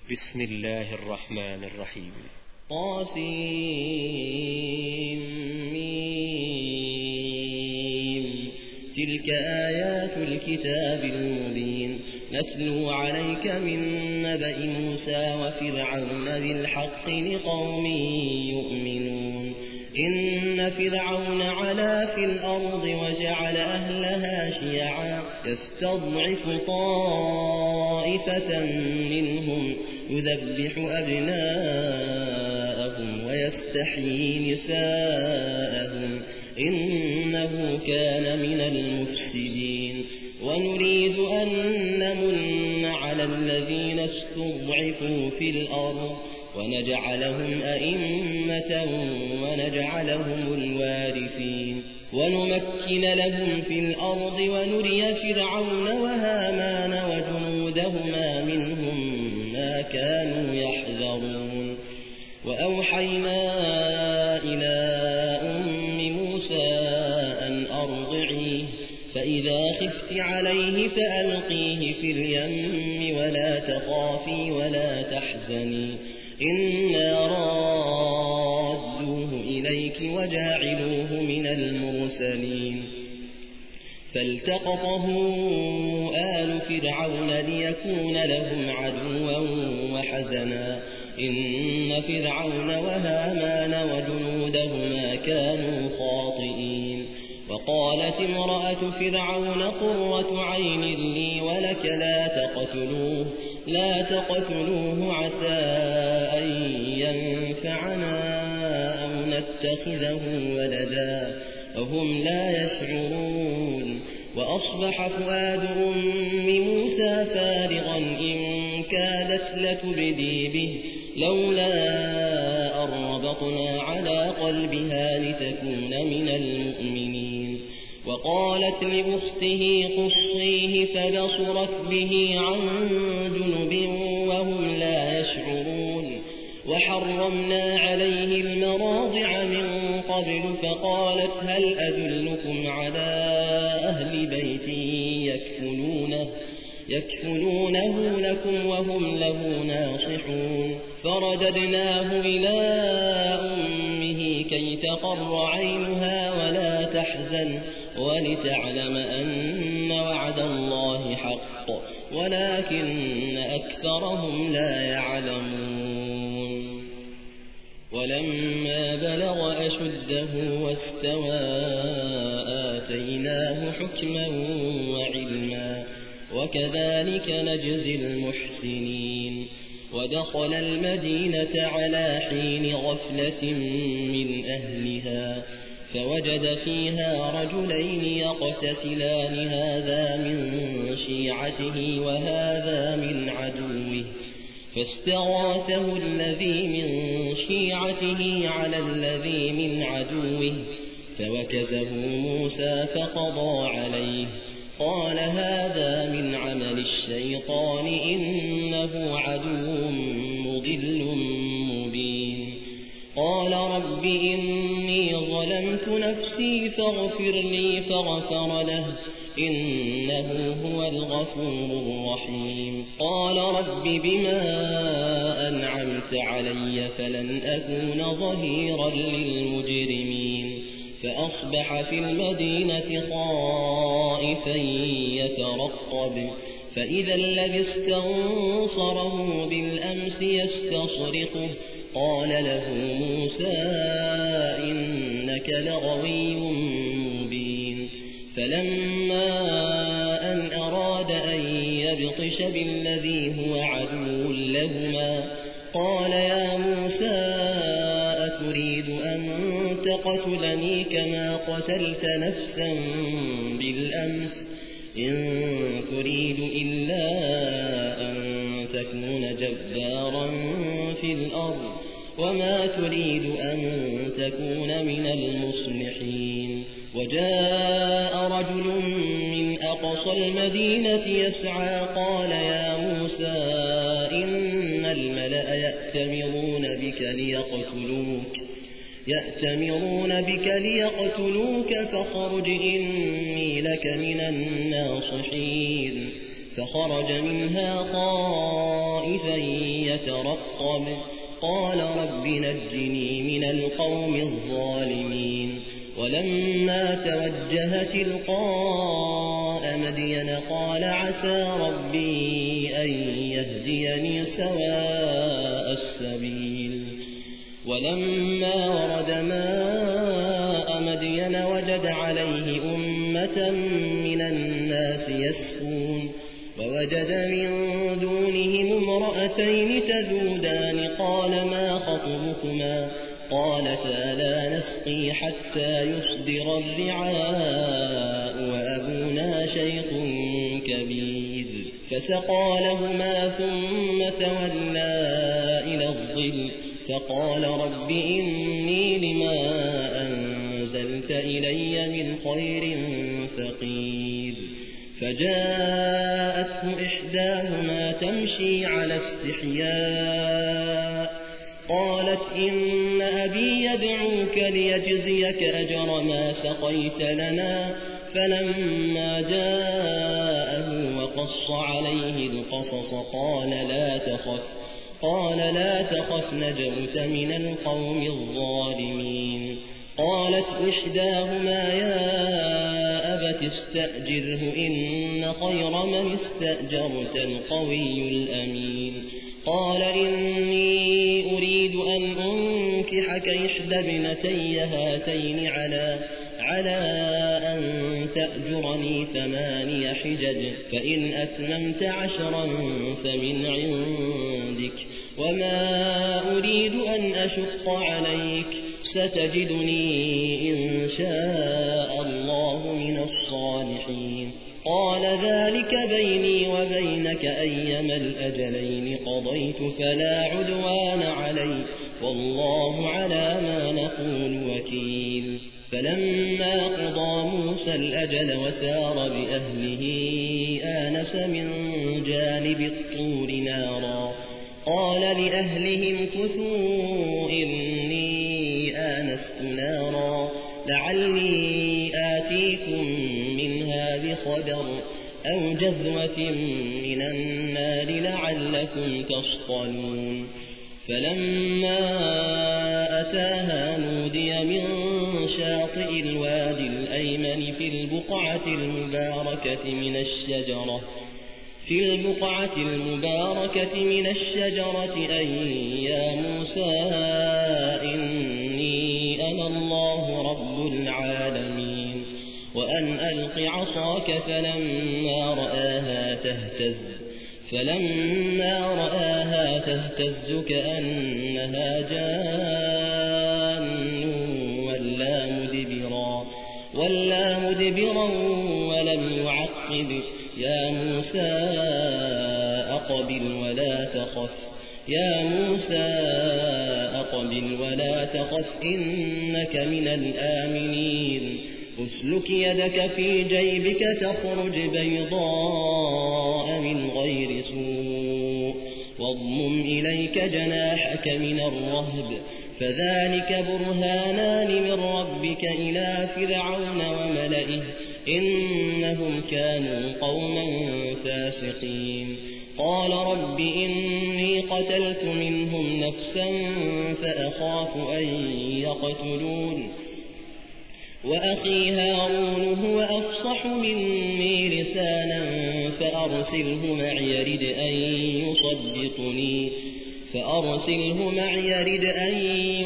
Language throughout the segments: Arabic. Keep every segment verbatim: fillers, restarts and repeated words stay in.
بسم الله الرحمن الرحيم. طاسمين. تلك آيات الكتاب المبين نتلو عليك من نبأ موسى وفرعون بالحق لقوم يؤمنون. إن فرعون علا في الأرض وجعل أهلها شيعا يستضعف طائفة منهم يذبح أبناءهم ويستحيي نساءهم إنه كان من المفسدين. ونريد أن نمن على الذين استضعفوا في الأرض ونجعلهم أئمة ونجعلهم الوارثين ونمكن لهم في الأرض ونري فرعون وهامان وجنودهما منهم ما كانوا يحذرون. وأوحينا إلى أم موسى أن أرضعيه فإذا خفت عليه فألقيه في اليم ولا تخافي ولا تحزني إنا رادوه إليك وجاعلوه من المرسلين. فالتقطه آل فرعون ليكون لهم عدوا وحزنا إن فرعون وهامان وجنودهما كانوا خاطئين. وقالت امرأة فرعون قرة عين لي ولك لا تقتلوه لا تقتلوه عسى أن ينفعنا أو نتخذه ولدا وهم لا يشعرون. وأصبح فؤاد أم موسى فارغا إن كادت لتبدي به لولا أن ربطنا على قلبها لتكون من المؤمنين. وقالت لأخته قصيه فبصرت به عن جنب وهم لا يشعرون. وحرمنا عليه المراضع من قبل فقالت هل أدلكم على أهل بيت يكفلونه, يكفلونه لكم وهم له ناصحون. فرددناه إلى أمه كي تقر عينها ولا تحزن ولتعلم أن وعد الله حق ولكن أكثرهم لا يعلمون. ولما بلغ أشده واستوى آتيناه حكما وعلما وكذلك نجزي المحسنين. ودخل المدينة على حين غفلة من أهلها فوجد فيها رجلين يقتتلان هذا من شيعته وهذا من عدوه فاستغاثه الذي من شيعته على الذي من عدوه فوكزه موسى فقضى عليه قال هذا من عمل الشيطان إنه عدو مضل مبين. قال رب إني ظلمت نفسي فاغفر لي فغفر له إنه هو الغفور الرحيم. قال رب بما أنعمت علي فلن أكون ظهيرا للمجرمين. فأصبح في المدينة خائفا يترقب فإذا الذي استنصره بالأمس يستصرخه قال له موسى إنك لغوي مبين. فلما أن أراد أن يبطش بالذي هو عدو لهما قال يا موسى أتريد أن تقتلني كما قتلت نفسا بالأمس إن تريد إلا أن تكون جبارا في الأرض وما تريد أن تكون من المصلحين. وجاء رجل من أقصى المدينة يسعى قال يا موسى إن الملأ يأتمرون بك ليقتلوك يأتمرون بك ليقتلوك فاخرج إني لك من الناصحين. فخرج منها خائفا يترقب قال رب نجني من القوم الظالمين ولما توجه تلقاء مدين قال عسى ربي أن يهديني سواء السبيل ولما ورد ماء مدين وجد عليه أمة من الناس يسكون ووجد من دونهم امرأتين تذودان قال ما خطبكما قالتا لا نسقي حتى يصدر الرعاء وأبونا شيخ كبير فسقى لهما ثم تولى إلى الظل فقال رب إني لما أنزلت إلي من خير فقير فجاءته إحداهما تمشي على استحياء قالت إن أبي يدعوك ليجزيك أجر ما سقيت لنا فلما جاءه وقص عليه القصص قال لا تخف قال لا تخف نجوت من القوم الظالمين قالت إحداهما يا أبت استأجره إن خير من استأجرت القوي الأمين قال إني أريد أن أنكحك إحدى ابنتي هاتين على على أن تأجرني ثماني حجج فإن أتممت عشرا فمن عندك وما أريد أن أشق عليك ستجدني إن شاء الله من الصالحين قال ذلك بيني وبينك أيما الأجلين قضيت فلا عدوان علي والله على ما نقول وكيل فلما قضى موسى الأجل وسار بأهله آنس من جانب الطور نارا قال لأهلهم كثوا إني آنست نارا لعلي آتيكم منها بخبر أو جذوة من النار لعلكم تصطلون فلما أتاها نودي من شاطئ الوادي الأيمن في البقعة المباركة من الشجرة في البقعة المباركة من الشجرة أي يا موسى إني أنا الله رب العالمين وأن ألق عصاك فلما رآها تهتز فلما رآها تهتز كأنها جان ولا مدبرا ولا مدبرا ولم يعقب يا موسى أقبل ولا تخف يا موسى أقبل ولا تخف إنك من الآمنين أسلك يدك في جيبك تخرج بيضاء من غير سوء واضمم إليك جناحك من الرهب فذلك برهانان من ربك إلى فرعون وملئه إنهم كانوا قوما فاسقين قال رب إني قتلت منهم نفسا فأخاف أن يقتلون وأخي هارون هو أفصح مني لسانا فأرسله معي يرد أن يصدقني فأرسله معي يرد أن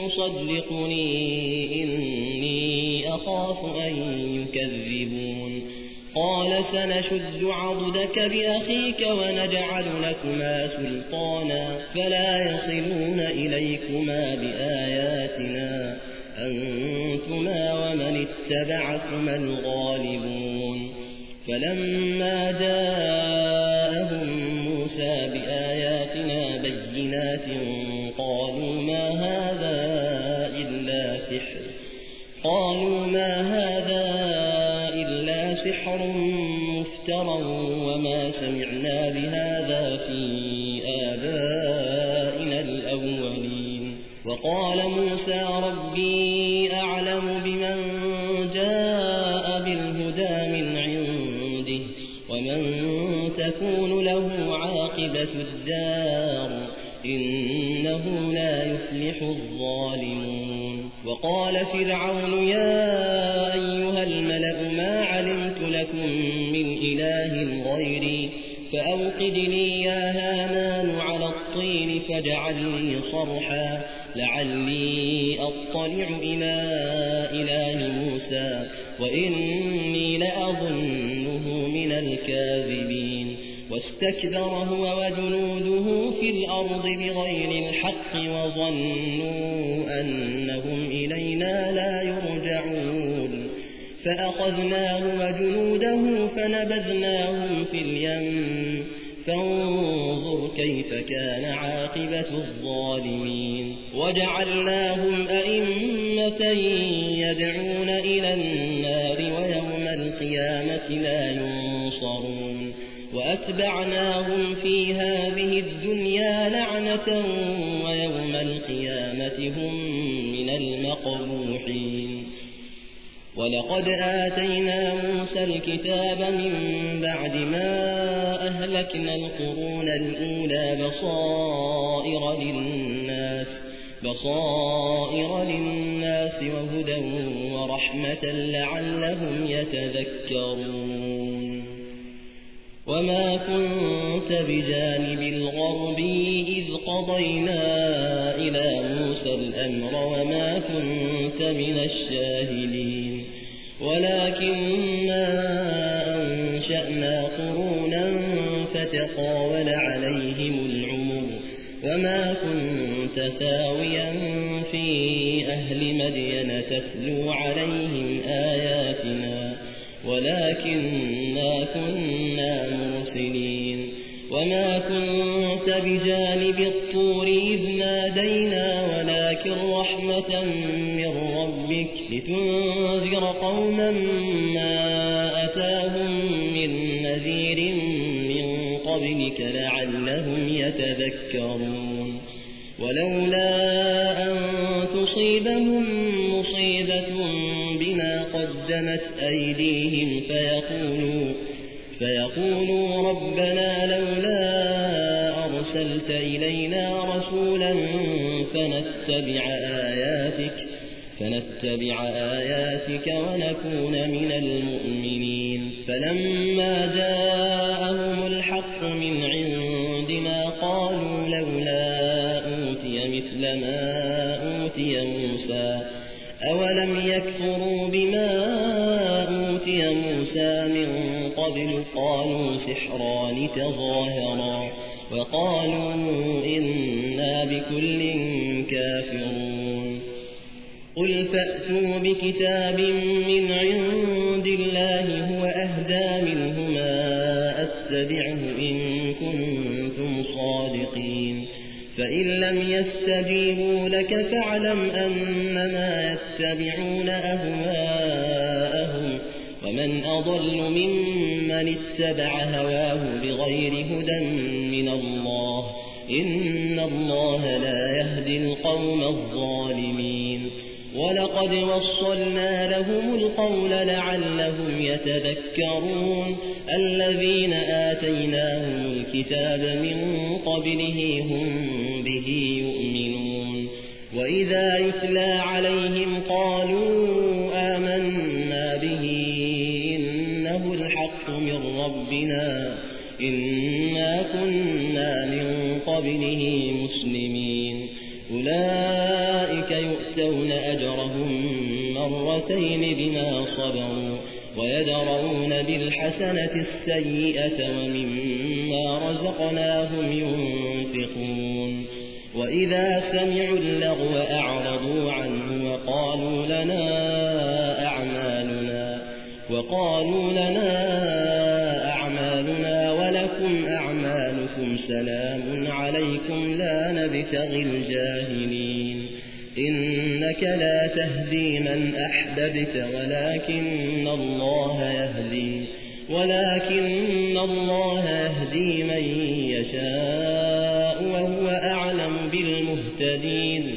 يصدقني إني أخاف أن يكذبون قال سنشد عضدك بأخيك ونجعل لكما سلطانا فلا يصلون إليكما بآياتنا أنتما ومن اتبعكما الغالبون فلما جاءهم موسى بآياتنا بينات قالوا ما هذا إلا سحر قالوا ما هذا إلا سحر مفترى وما سمعنا بهذا في آبائنا الأولين وقال موسى ربي أعلم بمن جاء بالهدى من عنده ومن تكون له عاقبة الدار إن يفلح الظالمون. وقال فرعون يا أيها الملأ ما علمت لكم من إله غيري فأوقد لي يا هامان على الطين فاجعل لي صرحا لعلي أطلع إلى إله موسى وإني لأظنه من الكاذبين. واستكبر هو وجنوده في الأرض بغير الحق وظنوا أنهم إلينا لا يرجعون فأخذناه وجنوده فنبذناهم في اليم فانظر كيف كان عاقبة الظالمين. وجعلناهم أئمة يدعون إلى النار ويوم القيامة لا ينصرون. وأتبعناهم في هذه الدنيا لعنة ويوم القيامة هم من المقبوحين. ولقد آتينا موسى الكتاب من بعد ما أهلكنا القرون الأولى بصائر للناس, بصائر للناس وهدى ورحمة لعلهم يتذكرون. وما كنت بجانب الغربي إذ قضينا إلى موسى الأمر وما كنت من الشاهدين ولكننا أنشأنا قرونا فتطاول عليهم العمر وما كنت ثاويا في أهل مدين تتلو عليهم آياتنا ولكننا كنا مرسلين. وما كنت بجانب الطور إذ نادينا ولكن رحمة من ربك لتنذر قوما ما أتاهم من نذير من قبلك لعلهم يتذكرون. ولولا أن تصيبهم مصيبة بما قدمت أيديهم فيقولوا, فيقولوا ربنا لولا أرسلت إلينا رسولا فنتبع آياتك, فنتبع آياتك ونكون من المؤمنين. فلما جاءهم الحق من عندنا قالوا لولا أوتي مثل ما أوتي موسى أولم يكفروا بما أوتي موسى من قبل قالوا سحران تظاهرا وقالوا إنا بكل كافرون. قل فأتوا بكتاب من عند الله هو أهدى منهما أتبعه إن كنتم صادقين. فإن لم يستجيبوا لك فاعلم أنما يتبعون أهواءهم ومن أضل ممن اتبع هواه بغير هدى من الله إن الله لا يهدي القوم الظالمين. ولقد وصلنا لهم القول لعلهم يتذكرون. الذين آتيناهم الكتاب من قبله هم به يؤمنون. وإذا يتلى عليهم قالوا آمنا به إنه الحق من ربنا إنا كنا من قبله مسلمين. أولئك يؤتون أجرهم مرتين بما صبروا ويدرؤون بالحسنة السيئة ومما رزقناهم ينفقون. وإذا سمعوا اللغو أعرضوا عنه وقالوا لنا أعمالنا, وقالوا لنا أعمالنا ولكم أعمالكم سلام عليكم لا نبتغي الجاهلين. إنك لا تهدي من أحببت ولكن الله يهدي ولكن الله يهدي من يشاء وهو أعلم بالمهتدين.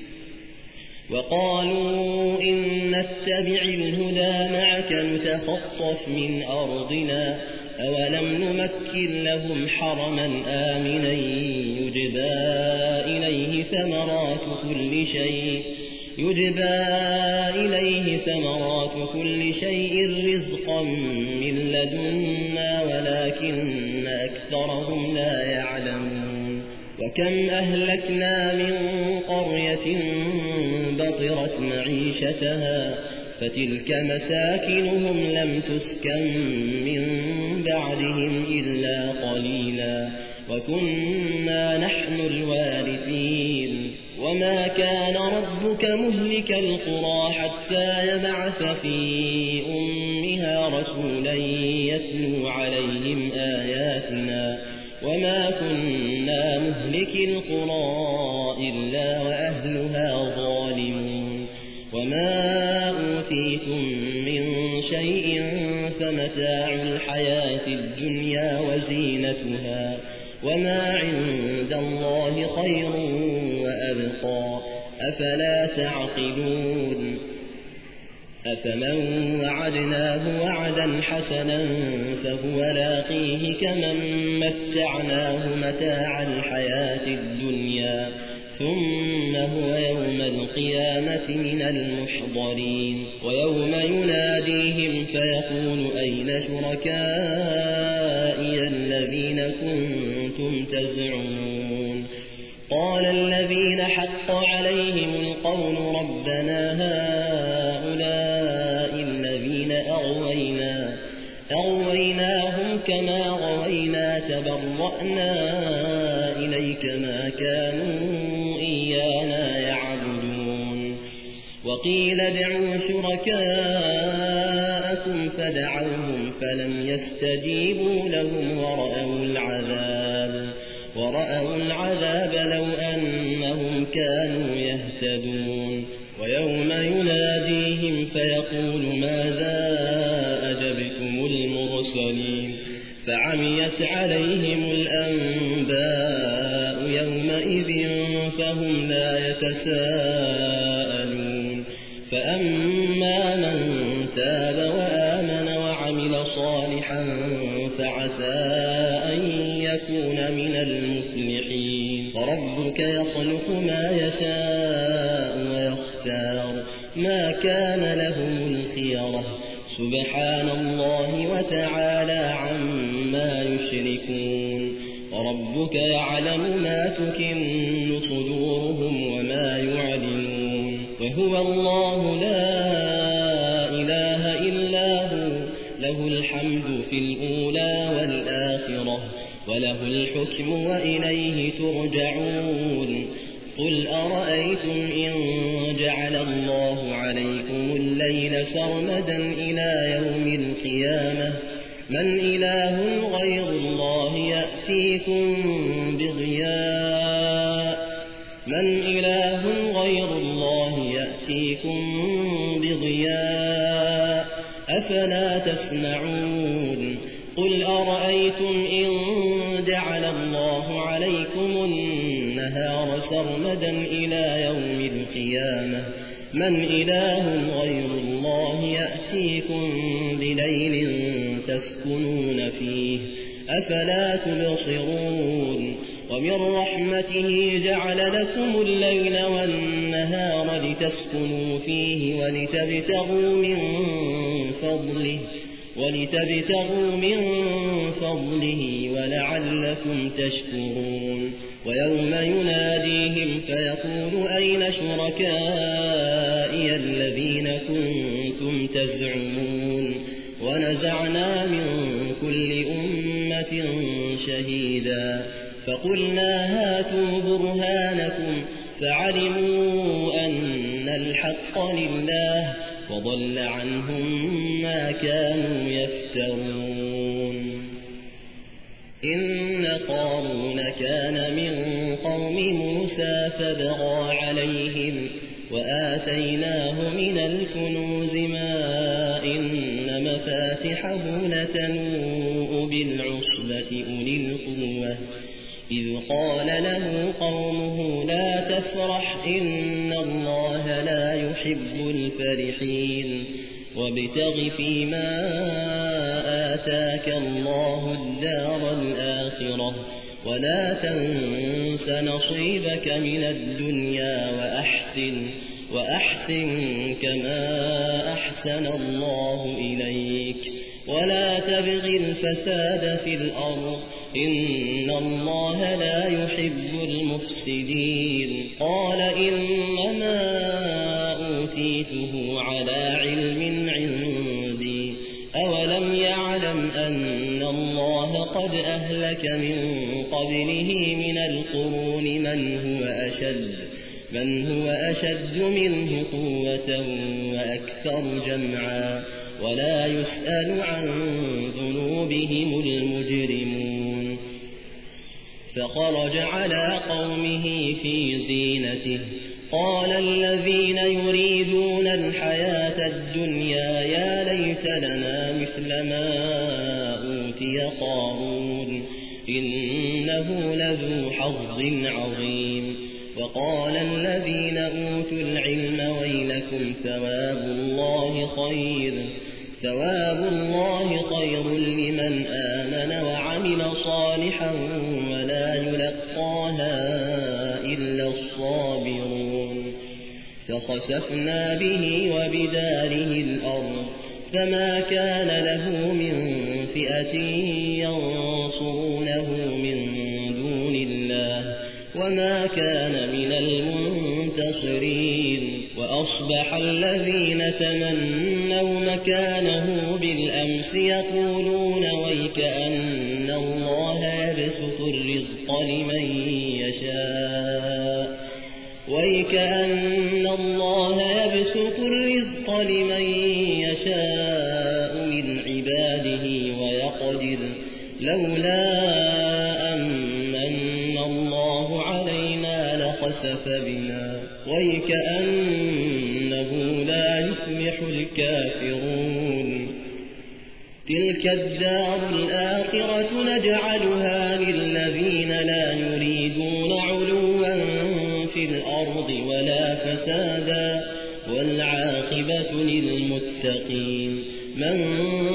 وقالوا إن نتبع الهدى معك نتخطف من أرضنا أولم نمكن لهم حرما آمنا يجبى إليه إليه ثمرات كل شيء يجبى إليه ثمرات كل شيء رزقا من لدنا ولكن أكثرهم لا يعلمون وكم أهلكنا من قرية بطرت معيشتها فتلك مساكنهم لم تسكن من بعدهم إلا قليلا وكنا نحن الوارثين وما كان ربك مهلك القرى حتى يبعث في أمها رسولا يتلو عليهم آياتنا وما كنا مهلك القرى إلا وأهلها ظالمون وما أوتيتم من شيء فمتاع الحياة الدنيا وزينتها وما عند الله خير وأبقى أفلا تعقلون أفمن وعدناه وعدا حسنا فهو لاقيه كمن متعناه متاع الحياة الدنيا ثم هو يوم القيامة من المحضرين ويوم يناديهم فيقول أين شركائي الذين كنتم تزعمون قال الذين حق عليهم القول ربنا هؤلاء الذين أغوينا أغويناهم كما غوينا تبرأنا إليك ما كانوا إيانا يعبدون وقيل ادعوا شركاءكم فدعوهم فلم يستجيبوا لهم ورأوا العذاب ورأوا العذاب لو أنهم كانوا يهتدون ويوم يناديهم فيقول ماذا أجبتم المرسلين فعميت عليهم الأنباء يومئذ فهم لا يتساءلون فأما من تاب وآمن وعمل صالحا فعسى أن يكون من المفلحين وربك يخلق ما يشاء ويختار ما كان لهم الخيرة سبحان الله وتعالى عما يشركون وربك يعلم ما تكن صدورهم وما يعلنون وهو الله لا إله إلا هو له الحمد في الأولى والآخرة وله الحكم وإليه ترجعون قل أرأيتم إن جعل الله عليكم الليل سرمدا إلى يوم القيامة من إله غير الله يأتيكم بضياء من إله غير الله يأتيكم بضياء أفلا تسمعون قل أرأيتم إن جعل الله عليكم النهار سرمدا إلى يوم القيامة من إله غير الله يأتيكم بليل تسكنون فيه أفلا تبصرون ومن رحمته جعل لكم الليل والنهار لتسكنوا فيه ولتبتغوا من فضله ولتبتغوا من فضله ولعلكم تشكرون ويوم يناديهم فيقول أين شركائي الذين كنتم تزعمون ونزعنا من كل أمة شهيدا فقلنا هاتوا برهانكم فعلموا أن الحق لله وضل عنهم ما كانوا يفترون إن قارون كان من قوم موسى فبغى عليهم وآتيناه من الكنوز ما إن مفاتحه لتنوء بالعصبة أولي القوة إذ قال له قومه لا تفرح إن الله لا يحب الفرحين وابتغ فيما آتاك الله الدار الآخرة ولا تنس نصيبك من الدنيا وأحسن وأحسن كما أحسن الله إليك ولا تبغ الفساد في الأرض إن الله لا يحب المفسدين قال إنما أوتيته على علم عندي أولم يعلم أن الله قد أهلك من قبله من القرون من هو أشد من هو أشد منه قوة وأكثر جمعا ولا يسأل عن ذنوبهم المجرمون فخرج على قومه في زينته قال الذين يريدون الحياة الدنيا يا ليت لنا مثل ما أوتي قارون إنه لذو حظ عظيم وقال الذين أوتوا العلم ويلكم ثواب الله خير ثواب الله خير لمن آمن وعمل صالحا ولا يلقاها إلا الصابرون فخسفنا به وبداره الأرض فما كان له من فئة ينصرونه من دون الله وما كان من المنتصرين وأصبح الذين تمنوا مكانه بالأمس يقولون ويكأن الله يبسط الرزق لمن يشاء ويكأن الله يبسط الرزق لمن يشاء من عباده ويقدر لولا أمن الله علينا لخسف بنا ويكأنه لا يفلح الكافرون تلك الدار الآخرة نجعلها للذين لا يريدون علوا في الأرض ولا فسادا والعاقبة للمتقين من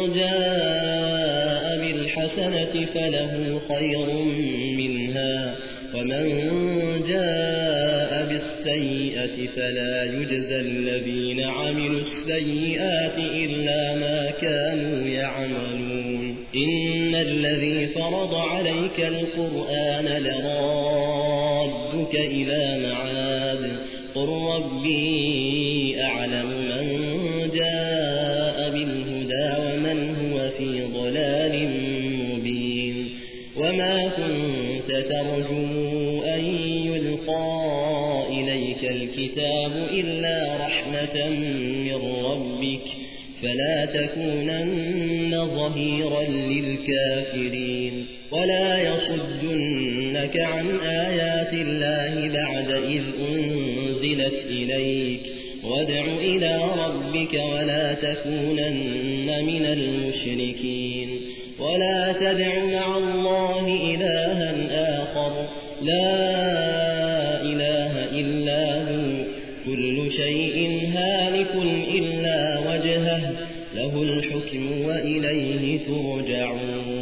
جاء بالحسنة فله خير منها ومن جاء بالسيئة فلا يجزى الذين عملوا السيئات إلا ما كانوا يعملون إن الذي فرض عليك القرآن لرادك إلى معاد قل ربي أعلم من جاء بالهدى ومن هو في ضلال مبين وما كنت ترجو أن يلقى إليك الكتاب إلا رحمة من ربك فلا تكونن ظهيرا للكافرين ولا يصدنك عن آيات الله بعد إذ أنزلت إليك وادع إلى ربك ولا تكونن من المشركين ولا تدع مع الله إلها آخر لا إله إلا هو كل شيء هالك إلا وجهه له الحكم وإليه ترجعون